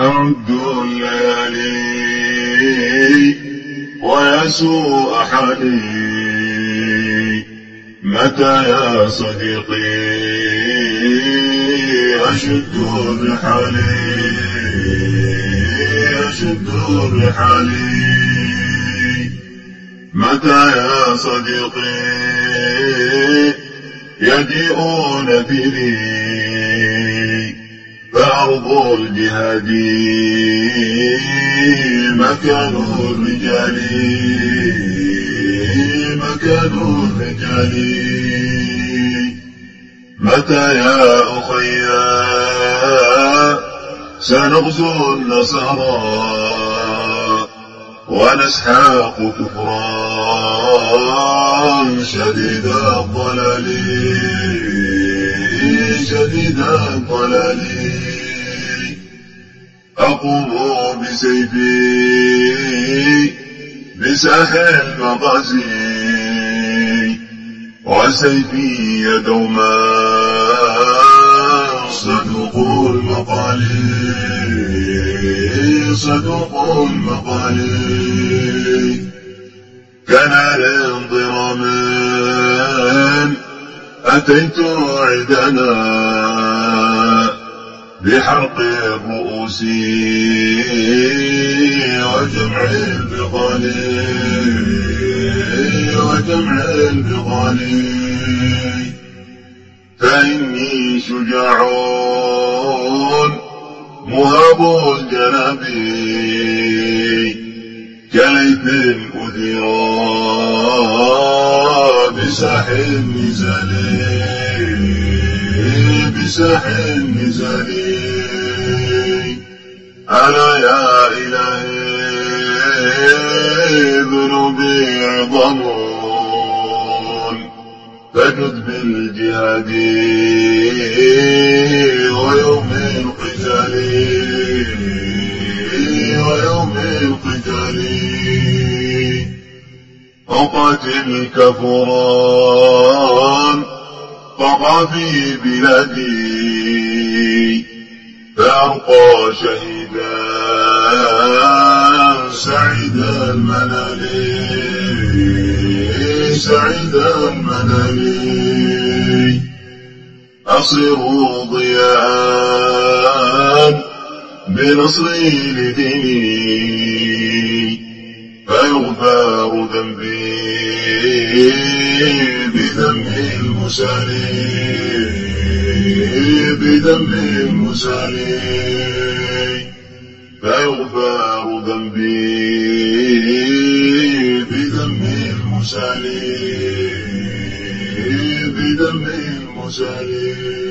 أعد الليالي ويسوء حالي، متى يا صديقي أشد الرحال، متى يا صديقي يجيئون بي، فأرض الجهاد مكان الرجال، متى يا أخيا سنغزو النصارى ونسحق كفرا شديد الضلال، أقوم بسيفي بساح المغازي، وسيفي يدوما صدوق المقال، كنار ضرام أتيت عدنا بحرق الرؤوس وجمع البغال، فإني شجاع مهاب الجناب، كليث أثيرا بساح النزال، ألا يا إلهي ذنوبي عظم، فجد بالجهاد ويوم القتال، أقاتل كفران طغى في بلادي، فأرقى شهيدا سعيد المنال، أصير ضياء بنصري لديني، فيغفر ذنبي بذنب المسالي، فيغفر ذنبي بذنب المسالي.